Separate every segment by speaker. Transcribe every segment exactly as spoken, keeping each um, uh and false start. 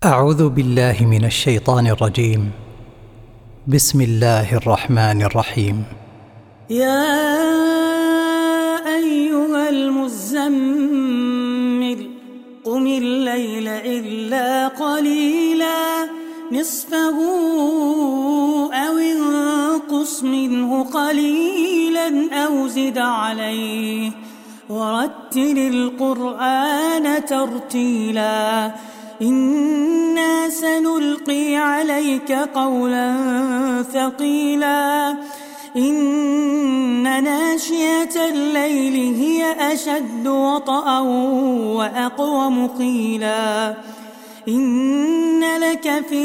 Speaker 1: أعوذ بالله من الشيطان الرجيم. بسم الله الرحمن الرحيم.
Speaker 2: يا أيها المزمل قم الليل إلا قليلا نصفه أو انقص منه قليلا أو زد عليه ورتل القرآن ترتيلا إنا سنلقي عليك قولا ثقيلا إن ناشئة الليل هي أشد وطئا وأقوم قيلا إن لك في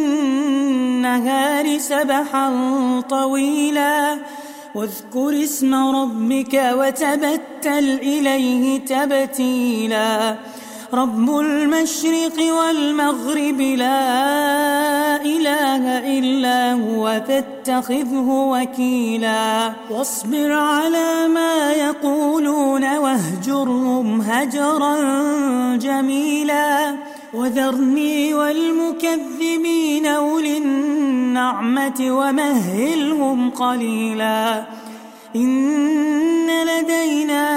Speaker 2: النهار سبحا طويلا واذكر اسم ربك وتبتل إليه تبتيلا رب المشرق والمغرب لا إله إلا هو فاتخذه وكيلا واصبر على ما يقولون واهجرهم هجرا جميلا وذرني والمكذبين أولي النعمة ومهلهم قليلا إن لدينا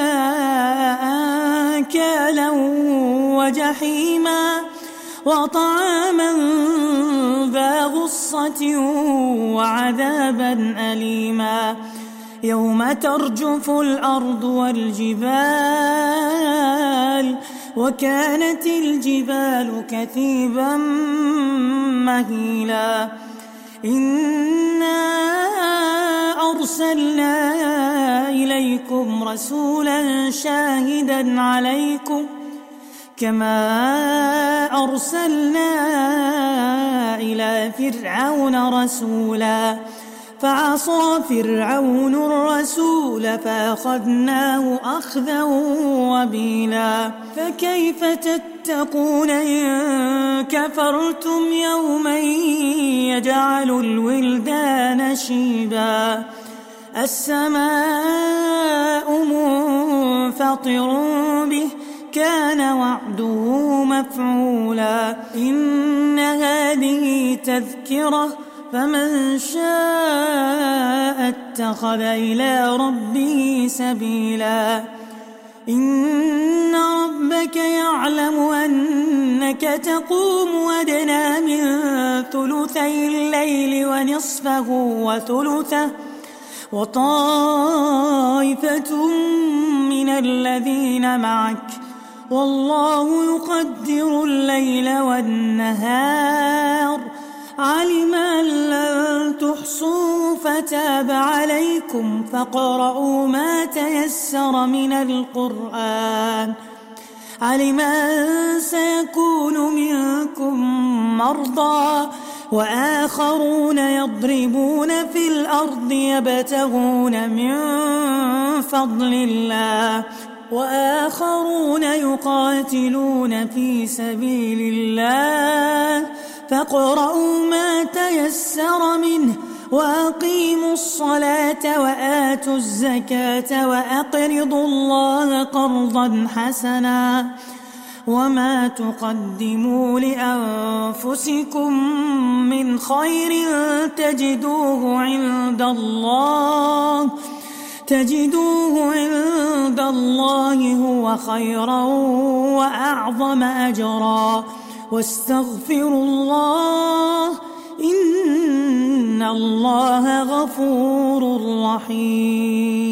Speaker 2: أنكالا وجحيما وطعاما ذا غصة وعذابا أليما يوم ترجف الأرض والجبال وكانت الجبال كثيبا مهيلا إنا أرسلنا إليكم رسولا شاهدا عليكم كما أرسلنا إلى فرعون رسولا فعصى فرعون الرسول فأخذناه أخذا وبيلا فكيف تتقون إن كفرتم يوما يجعل الولدان شيبا السماء منفطر به كان وعده مفعولا إن هذه تذكرة فمن شاء اتخذ إلى ربه سبيلا إن ربك يعلم أنك تقوم أدنى من ثلثي الليل ونصفه وثلثه وطائفة من الذين معك والله يقدر الليل والنهار علم أن لن تحصوا فتاب عليكم فاقرؤوا ما تيسر من القرآن علم أن سيكون منكم مرضى وآخرون يضربون في الأرض يبتغون من فضل الله وآخرون يقاتلون في سبيل الله فاقرؤوا ما تيسر منه وأقيموا الصلاة وآتوا الزكاة وأقرضوا الله قرضا حسنا وما تقدموا لأنفسكم من خير تجدوه عند الله تجدوه عند الله هو خيرا وأعظم أجرا واستغفروا الله إن الله غفور رحيم.